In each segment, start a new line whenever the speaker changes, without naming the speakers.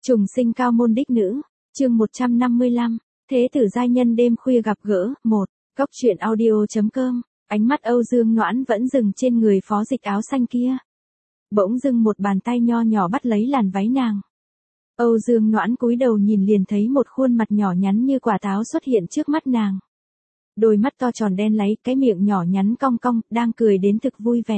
Trùng sinh cao môn đích nữ, chương 155, Thế tử giai nhân đêm khuya gặp gỡ, 1, Cóc truyện audio.com, ánh mắt Âu Dương Noãn vẫn dừng trên người phó dịch áo xanh kia. Bỗng dưng một bàn tay nho nhỏ bắt lấy làn váy nàng. Âu Dương Noãn cúi đầu nhìn liền thấy một khuôn mặt nhỏ nhắn như quả táo xuất hiện trước mắt nàng. Đôi mắt to tròn đen láy, cái miệng nhỏ nhắn cong cong, đang cười đến thực vui vẻ.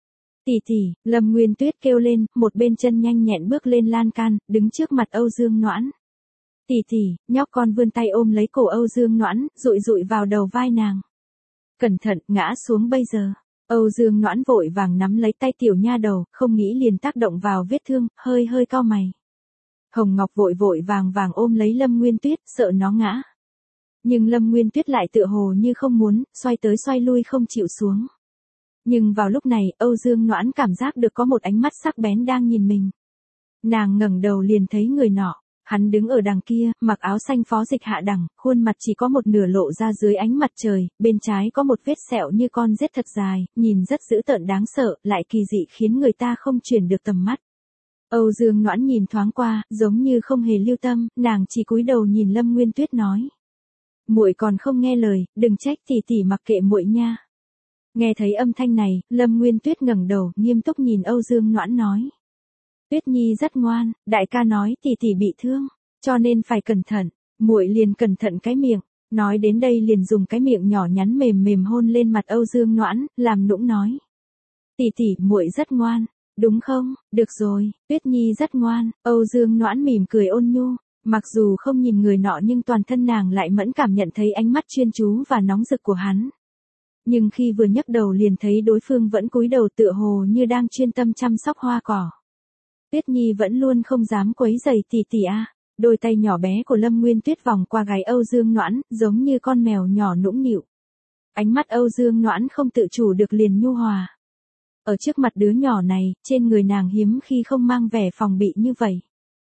Tỷ tỷ, Lâm Nguyên Tuyết kêu lên, một bên chân nhanh nhẹn bước lên lan can, đứng trước mặt Âu Dương Noãn. Tỷ tỷ, nhóc con vươn tay ôm lấy cổ Âu Dương Noãn, dụi dụi vào đầu vai nàng. Cẩn thận, ngã xuống bây giờ. Âu Dương Noãn vội vàng nắm lấy tay tiểu nha đầu, không nghĩ liền tác động vào vết thương, hơi hơi cau mày. Hồng Ngọc vội vội vàng vàng ôm lấy Lâm Nguyên Tuyết, sợ nó ngã. Nhưng Lâm Nguyên Tuyết lại tựa hồ như không muốn, xoay tới xoay lui không chịu xuống. Nhưng vào lúc này, Âu Dương Noãn cảm giác được có một ánh mắt sắc bén đang nhìn mình. Nàng ngẩng đầu liền thấy người nọ, hắn đứng ở đằng kia, mặc áo xanh phó dịch hạ đẳng, khuôn mặt chỉ có một nửa lộ ra dưới ánh mặt trời, bên trái có một vết sẹo như con rết thật dài, nhìn rất dữ tợn đáng sợ, lại kỳ dị khiến người ta không chuyển được tầm mắt. Âu Dương Noãn nhìn thoáng qua, giống như không hề lưu tâm, nàng chỉ cúi đầu nhìn Lâm Nguyên Tuyết nói: "Muội còn không nghe lời, đừng trách tỷ tỷ mặc kệ muội nha." Nghe thấy âm thanh này, Lâm Nguyên Tuyết ngẩng đầu, nghiêm túc nhìn Âu Dương Noãn nói: "Tuyết Nhi rất ngoan, đại ca nói tỷ tỷ bị thương, cho nên phải cẩn thận, muội liền cẩn thận cái miệng." Nói đến đây liền dùng cái miệng nhỏ nhắn mềm mềm hôn lên mặt Âu Dương Noãn, làm nũng nói: "Tỷ tỷ, muội rất ngoan, đúng không? Được rồi, Tuyết Nhi rất ngoan." Âu Dương Noãn mỉm cười ôn nhu, mặc dù không nhìn người nọ nhưng toàn thân nàng lại mẫn cảm nhận thấy ánh mắt chuyên chú và nóng rực của hắn. Nhưng khi vừa nhấc đầu liền thấy đối phương vẫn cúi đầu tựa hồ như đang chuyên tâm chăm sóc hoa cỏ. Tuyết Nhi vẫn luôn không dám quấy rầy tỷ tỷ a. Đôi tay nhỏ bé của Lâm Nguyên Tuyết vòng qua gáy Âu Dương Noãn, giống như con mèo nhỏ nũng nịu. Ánh mắt Âu Dương Noãn không tự chủ được liền nhu hòa. Ở trước mặt đứa nhỏ này, trên người nàng hiếm khi không mang vẻ phòng bị như vậy.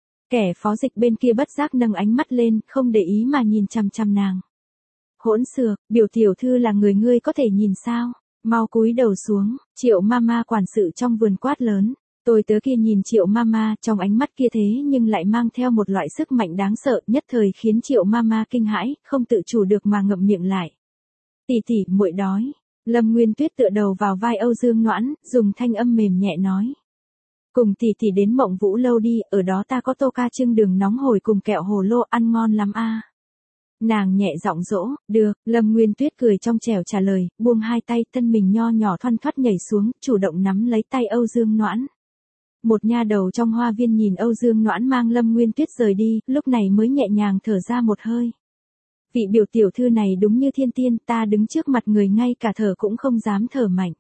Kẻ phó dịch bên kia bất giác nâng ánh mắt lên, không để ý mà nhìn chằm chằm nàng. "Hỗn xược, biểu tiểu thư là người ngươi có thể nhìn sao? Mau cúi đầu xuống." Triệu Mama quản sự trong vườn quát lớn. Tôi tớ kia nhìn Triệu Mama, trong ánh mắt kia thế nhưng lại mang theo một loại sức mạnh đáng sợ, nhất thời khiến Triệu Mama kinh hãi, không tự chủ được mà ngậm miệng lại. "Tỷ tỷ, muội đói." Lâm Nguyên Tuyết tựa đầu vào vai Âu Dương Noãn, dùng thanh âm mềm nhẹ nói: "Cùng tỷ tỷ đến Mộng Vũ lâu đi, ở đó ta có tô ca trưng đường nóng hổi cùng kẹo hồ lô ăn ngon lắm a." Nàng nhẹ giọng dỗ. "Được." Lâm Nguyên Tuyết cười trong trẻo trả lời, buông hai tay, thân mình nho nhỏ thoăn thoắt nhảy xuống, chủ động nắm lấy tay Âu Dương Noãn. Một nha đầu trong hoa viên nhìn Âu Dương Noãn mang Lâm Nguyên Tuyết rời đi, lúc này mới nhẹ nhàng thở ra một hơi. Vị biểu tiểu thư này đúng như thiên tiên, ta đứng trước mặt người ngay cả thở cũng không dám thở mạnh.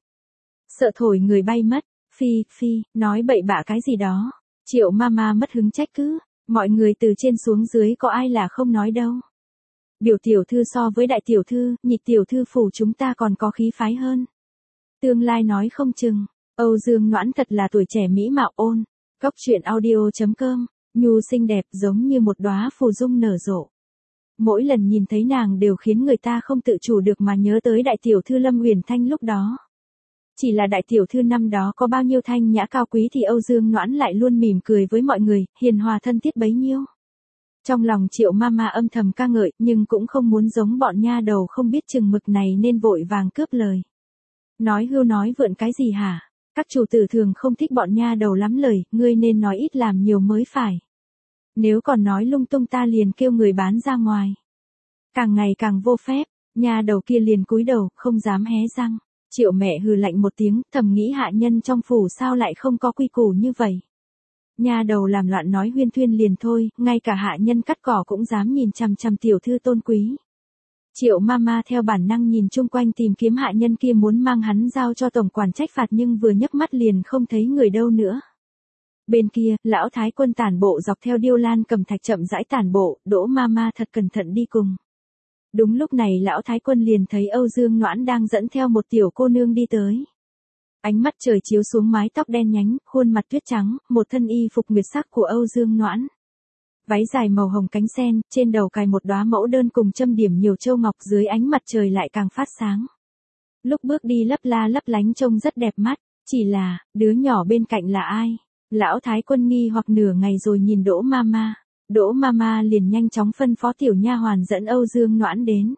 Sợ thổi người bay mất. Phi, phi, nói bậy bạ cái gì đó. Triệu Mama mất hứng trách cứ, mọi người từ trên xuống dưới có ai là không nói đâu. Biểu tiểu thư so với đại tiểu thư, nhị tiểu thư phủ chúng ta còn có khí phái hơn. Tương lai nói không chừng. Âu Dương Noãn thật là tuổi trẻ mỹ mạo ôn. Cóc truyện audio.com, nhu xinh đẹp giống như một đóa phù dung nở rộ. Mỗi lần nhìn thấy nàng đều khiến người ta không tự chủ được mà nhớ tới đại tiểu thư Lâm Uyển Thanh lúc đó. Chỉ là đại tiểu thư năm đó có bao nhiêu thanh nhã cao quý thì Âu Dương Noãn lại luôn mỉm cười với mọi người, hiền hòa thân thiết bấy nhiêu. Trong lòng Triệu Mama âm thầm ca ngợi, nhưng cũng không muốn giống bọn nha đầu không biết chừng mực này nên vội vàng cướp lời. Nói hưu nói vượn cái gì hả? Các chủ tử thường không thích bọn nha đầu lắm lời, ngươi nên nói ít làm nhiều mới phải. Nếu còn nói lung tung ta liền kêu người bán ra ngoài. Càng ngày càng vô phép, nha đầu kia liền cúi đầu, không dám hé răng. Triệu mẹ hừ lạnh một tiếng, thầm nghĩ hạ nhân trong phủ sao lại không có quy củ như vậy. Nha đầu làm loạn nói huyên thuyên liền thôi, ngay cả hạ nhân cắt cỏ cũng dám nhìn chằm chằm tiểu thư tôn quý. Triệu Mama theo bản năng nhìn chung quanh tìm kiếm hạ nhân kia muốn mang hắn giao cho tổng quản trách phạt nhưng vừa nhấc mắt liền không thấy người đâu nữa. Bên kia, lão thái quân tản bộ dọc theo điêu lan cầm thạch chậm rãi tản bộ, Đỗ Mama thật cẩn thận đi cùng. Đúng lúc này lão thái quân liền thấy Âu Dương Noãn đang dẫn theo một tiểu cô nương đi tới. Ánh mắt trời chiếu xuống mái tóc đen nhánh, khuôn mặt tuyết trắng, một thân y phục nguyệt sắc của Âu Dương Noãn. Váy dài màu hồng cánh sen, trên đầu cài một đóa mẫu đơn cùng châm điểm nhiều châu ngọc, dưới ánh mặt trời lại càng phát sáng. Lúc bước đi lấp la lấp lánh trông rất đẹp mắt, chỉ là, đứa nhỏ bên cạnh là ai? Lão thái quân nghi hoặc nửa ngày rồi nhìn Đỗ Mama. Đỗ Mama liền nhanh chóng phân phó tiểu nha hoàn dẫn Âu Dương Noãn đến.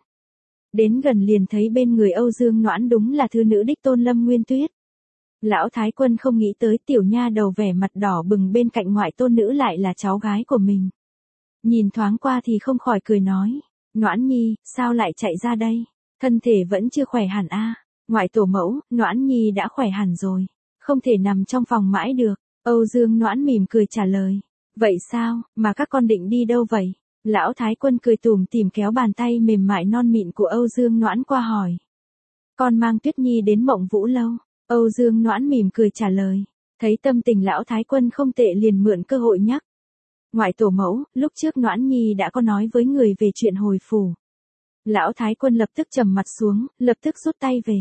Đến gần liền thấy bên người Âu Dương Noãn đúng là thư nữ đích tôn Lâm Nguyên Tuyết. Lão thái quân không nghĩ tới tiểu nha đầu vẻ mặt đỏ bừng bên cạnh ngoại tôn nữ lại là cháu gái của mình. Nhìn thoáng qua thì không khỏi cười nói, Noãn Nhi, sao lại chạy ra đây? Thân thể vẫn chưa khỏe hẳn a. Ngoại tổ mẫu, Noãn Nhi đã khỏe hẳn rồi, không thể nằm trong phòng mãi được. Âu Dương Noãn mỉm cười trả lời, vậy sao, mà các con định đi đâu vậy? Lão thái quân cười tủm tỉm kéo bàn tay mềm mại non mịn của Âu Dương Noãn qua hỏi. Con mang Tuyết Nhi đến Mộng Vũ lâu. Âu Dương Noãn mỉm cười trả lời, thấy tâm tình lão thái quân không tệ liền mượn cơ hội nhắc. Ngoại tổ mẫu, lúc trước Noãn Nhi đã có nói với người về chuyện hồi phủ. Lão thái quân lập tức trầm mặt xuống, lập tức rút tay về.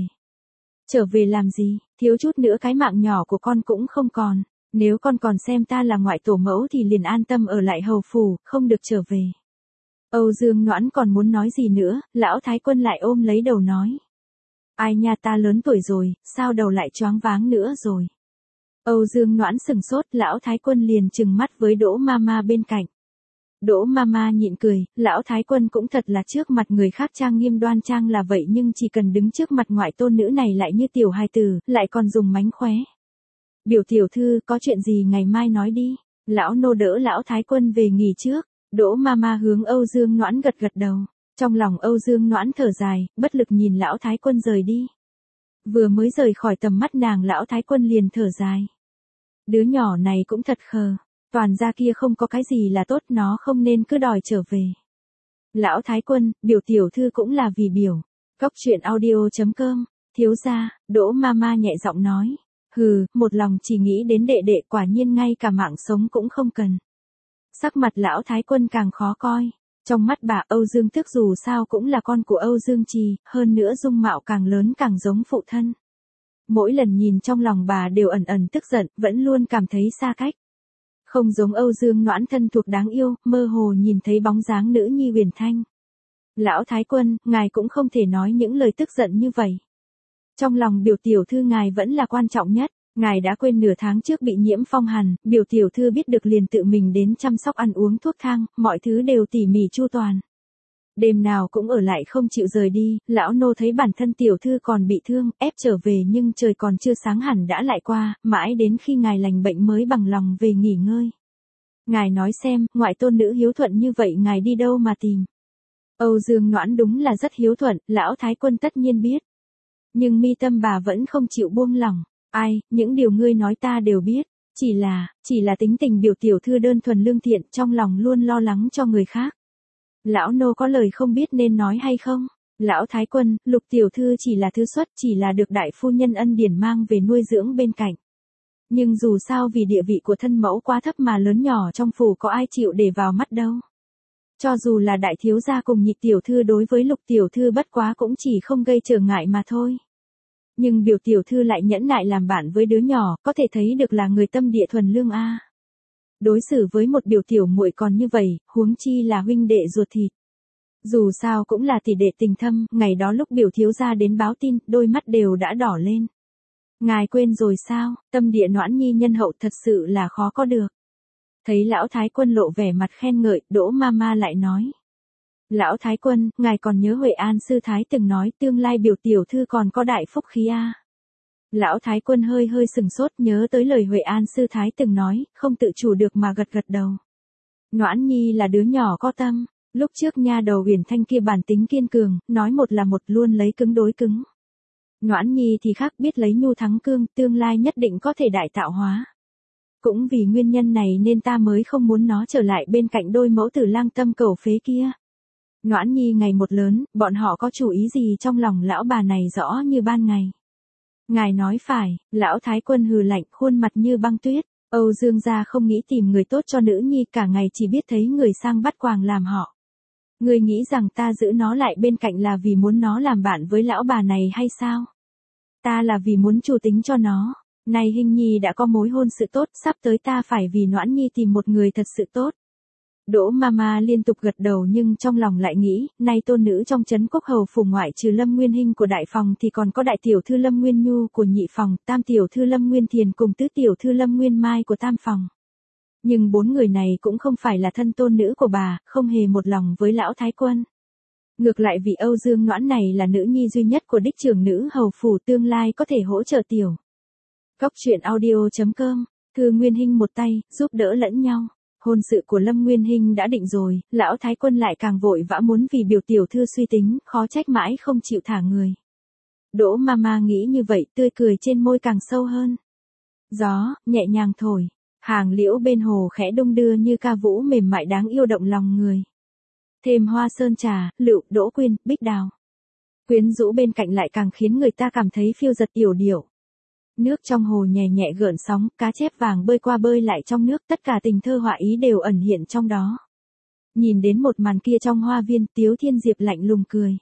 Trở về làm gì, thiếu chút nữa cái mạng nhỏ của con cũng không còn. Nếu con còn xem ta là ngoại tổ mẫu thì liền an tâm ở lại hầu phủ, không được trở về. Âu Dương Noãn còn muốn nói gì nữa, lão thái quân lại ôm lấy đầu nói. Ai nha, ta lớn tuổi rồi, sao đầu lại choáng váng nữa rồi. Âu Dương Noãn sừng sốt, lão thái quân liền trừng mắt với Đỗ Mama bên cạnh. Đỗ Mama nhịn cười, lão thái quân cũng thật là trước mặt người khác trang nghiêm đoan trang là vậy nhưng chỉ cần đứng trước mặt ngoại tôn nữ này lại như tiểu hài tử, lại còn dùng mánh khóe. Biểu tiểu thư, có chuyện gì ngày mai nói đi. Lão nô đỡ lão thái quân về nghỉ trước. Đỗ Mama hướng Âu Dương Noãn gật gật đầu. Trong lòng Âu Dương Noãn thở dài, bất lực nhìn lão thái quân rời đi. Vừa mới rời khỏi tầm mắt nàng, lão thái quân liền thở dài. Đứa nhỏ này cũng thật khờ. Toàn gia kia không có cái gì là tốt, nó không nên cứ đòi trở về. Lão thái quân, biểu tiểu thư cũng là vì biểu. Góc truyện audio.com. Thiếu gia, Đỗ Mama nhẹ giọng nói. Hừ, một lòng chỉ nghĩ đến đệ đệ, quả nhiên ngay cả mạng sống cũng không cần. Sắc mặt lão thái quân càng khó coi. Trong mắt bà, Âu Dương Tước dù sao cũng là con của Âu Dương Trì, hơn nữa dung mạo càng lớn càng giống phụ thân. Mỗi lần nhìn trong lòng bà đều ẩn ẩn tức giận, vẫn luôn cảm thấy xa cách. Không giống Âu Dương Noãn thân thuộc đáng yêu, mơ hồ nhìn thấy bóng dáng nữ nhi Huyền Thanh. Lão thái quân, ngài cũng không thể nói những lời tức giận như vậy. Trong lòng biểu tiểu thư ngài vẫn là quan trọng nhất. Ngài đã quên nửa tháng trước bị nhiễm phong hàn, biểu tiểu thư biết được liền tự mình đến chăm sóc ăn uống thuốc thang, mọi thứ đều tỉ mỉ chu toàn. Đêm nào cũng ở lại không chịu rời đi, lão nô thấy bản thân tiểu thư còn bị thương, ép trở về nhưng trời còn chưa sáng hẳn đã lại qua, mãi đến khi ngài lành bệnh mới bằng lòng về nghỉ ngơi. Ngài nói xem, ngoại tôn nữ hiếu thuận như vậy ngài đi đâu mà tìm. Âu Dương Noãn đúng là rất hiếu thuận, lão thái quân tất nhiên biết. Nhưng mi tâm bà vẫn không chịu buông lỏng. Ai, những điều ngươi nói ta đều biết, chỉ là tính tình biểu tiểu thư đơn thuần lương thiện, trong lòng luôn lo lắng cho người khác. Lão nô có lời không biết nên nói hay không? Lão thái quân, Lục tiểu thư chỉ là thứ xuất, chỉ là được đại phu nhân ân điển mang về nuôi dưỡng bên cạnh. Nhưng dù sao vì địa vị của thân mẫu quá thấp mà lớn nhỏ trong phủ có ai chịu để vào mắt đâu. Cho dù là đại thiếu gia cùng Nhị tiểu thư đối với Lục tiểu thư bất quá cũng chỉ không gây trở ngại mà thôi. Nhưng biểu tiểu thư lại nhẫn nại làm bạn với đứa nhỏ, có thể thấy được là người tâm địa thuần lương a. Đối xử với một biểu tiểu muội còn như vậy, huống chi là huynh đệ ruột thịt. Dù sao cũng là tỷ đệ tình thâm, ngày đó lúc biểu thiếu gia đến báo tin, đôi mắt đều đã đỏ lên. Ngài quên rồi sao, tâm địa Noãn Nhi nhân hậu thật sự là khó có được. Thấy lão thái quân lộ vẻ mặt khen ngợi, Đỗ Mama lại nói. Lão thái quân, ngài còn nhớ Huệ An sư thái từng nói tương lai biểu tiểu thư còn có đại phúc khí a. Lão thái quân hơi sừng sốt nhớ tới lời Huệ An sư thái từng nói, không tự chủ được mà gật gật đầu. Noãn Nhi là đứa nhỏ có tâm, lúc trước nha đầu Huyền Thanh kia bản tính kiên cường, nói một là một, luôn lấy cứng đối cứng. Noãn Nhi thì khác, biết lấy nhu thắng cương, tương lai nhất định có thể đại tạo hóa. Cũng vì nguyên nhân này nên ta mới không muốn nó trở lại bên cạnh đôi mẫu tử lang tâm cầu phế kia. Noãn Nhi ngày một lớn, bọn họ có chủ ý gì trong lòng lão bà này rõ như ban ngày. Ngài nói phải, lão thái quân hừ lạnh, khuôn mặt như băng tuyết. Âu Dương gia không nghĩ tìm người tốt cho nữ nhi, cả ngày chỉ biết thấy người sang bắt quàng làm họ. Ngươi nghĩ rằng ta giữ nó lại bên cạnh là vì muốn nó làm bạn với lão bà này hay sao? Ta là vì muốn chủ tính cho nó. Này Hình Nhi đã có mối hôn sự tốt, sắp tới ta phải vì Noãn Nhi tìm một người thật sự tốt. Đỗ Mama liên tục gật đầu nhưng trong lòng lại nghĩ, nay tôn nữ trong trấn Quốc Hầu phủ ngoại trừ Lâm Nguyên Hinh của đại phòng thì còn có đại tiểu thư Lâm Nguyên Nhu của nhị phòng, tam tiểu thư Lâm Nguyên Thiền cùng tứ tiểu thư Lâm Nguyên Mai của tam phòng. Nhưng 4 người này cũng không phải là thân tôn nữ của bà, không hề một lòng với lão thái quân. Ngược lại vì Âu Dương Noãn này là nữ nhi duy nhất của đích trưởng nữ hầu phủ tương lai có thể hỗ trợ tiểu. Góc truyện audio.com, Thư Nguyên Hinh một tay, giúp đỡ lẫn nhau. Hôn sự của Lâm Nguyên Hinh đã định rồi, lão thái quân lại càng vội vã muốn vì biểu tiểu thư suy tính, khó trách mãi không chịu thả người. Đỗ Mama nghĩ như vậy, tươi cười trên môi càng sâu hơn. Gió, nhẹ nhàng thổi, hàng liễu bên hồ khẽ đung đưa như ca vũ mềm mại đáng yêu động lòng người. Thêm hoa sơn trà, lựu, đỗ quyên, bích đào. Quyến rũ bên cạnh lại càng khiến người ta cảm thấy phiêu giật yểu điệu. Nước trong hồ nhẹ nhẹ gợn sóng, cá chép vàng bơi qua bơi lại trong nước, tất cả tình thơ họa ý đều ẩn hiện trong đó. Nhìn đến một màn kia trong hoa viên, Tiếu Thiên Diệp lạnh lùng cười.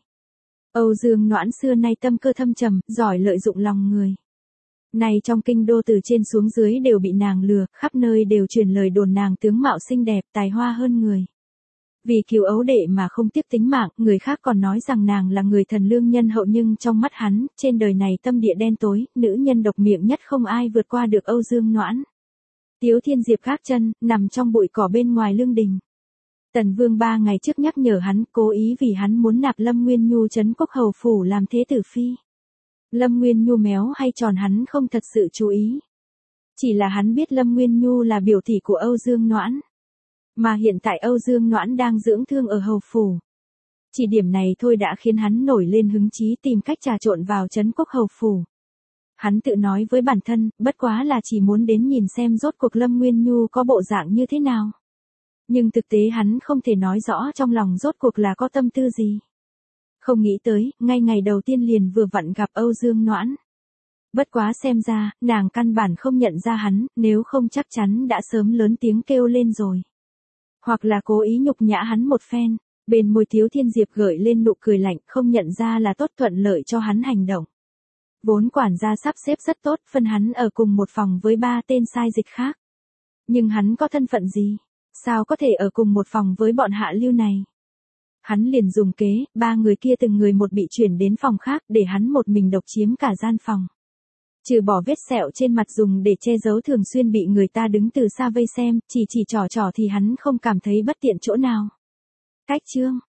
Âu Dương Noãn xưa nay tâm cơ thâm trầm, giỏi lợi dụng lòng người. Này trong kinh đô từ trên xuống dưới đều bị nàng lừa, khắp nơi đều truyền lời đồn nàng tướng mạo xinh đẹp, tài hoa hơn người. Vì cứu ấu đệ mà không tiếc tính mạng, người khác còn nói rằng nàng là người thần lương nhân hậu nhưng trong mắt hắn, trên đời này tâm địa đen tối, nữ nhân độc miệng nhất không ai vượt qua được Âu Dương Noãn. Tiếu Thiên Diệp gác chân, nằm trong bụi cỏ bên ngoài lương đình. Tần Vương 3 ngày trước nhắc nhở hắn, cố ý vì hắn muốn nạp Lâm Nguyên Nhu trấn Quốc Hầu phủ làm thế tử phi. Lâm Nguyên Nhu méo hay tròn hắn không thật sự chú ý. Chỉ là hắn biết Lâm Nguyên Nhu là biểu tỷ của Âu Dương Noãn. Mà hiện tại Âu Dương Noãn đang dưỡng thương ở hầu phủ. Chỉ điểm này thôi đã khiến hắn nổi lên hứng chí tìm cách trà trộn vào trấn Quốc hầu phủ. Hắn tự nói với bản thân, bất quá là chỉ muốn đến nhìn xem rốt cuộc Lâm Nguyên Nhu có bộ dạng như thế nào. Nhưng thực tế hắn không thể nói rõ trong lòng rốt cuộc là có tâm tư gì. Không nghĩ tới, ngay ngày đầu tiên liền vừa vặn gặp Âu Dương Noãn. Bất quá xem ra, nàng căn bản không nhận ra hắn, nếu không chắc chắn đã sớm lớn tiếng kêu lên rồi. Hoặc là cố ý nhục nhã hắn một phen, bên môi Tiếu Thiên Diệp gợi lên nụ cười lạnh, không nhận ra là tốt thuận lợi cho hắn hành động. Vốn quản gia sắp xếp rất tốt, phân hắn ở cùng một phòng với 3 tên sai dịch khác. Nhưng hắn có thân phận gì? Sao có thể ở cùng một phòng với bọn hạ lưu này? Hắn liền dùng kế, 3 người kia từng người một bị chuyển đến phòng khác để hắn một mình độc chiếm cả gian phòng. Trừ bỏ vết sẹo trên mặt dùng để che giấu thường xuyên bị người ta đứng từ xa vây xem, chỉ trò thì hắn không cảm thấy bất tiện chỗ nào. Cách chương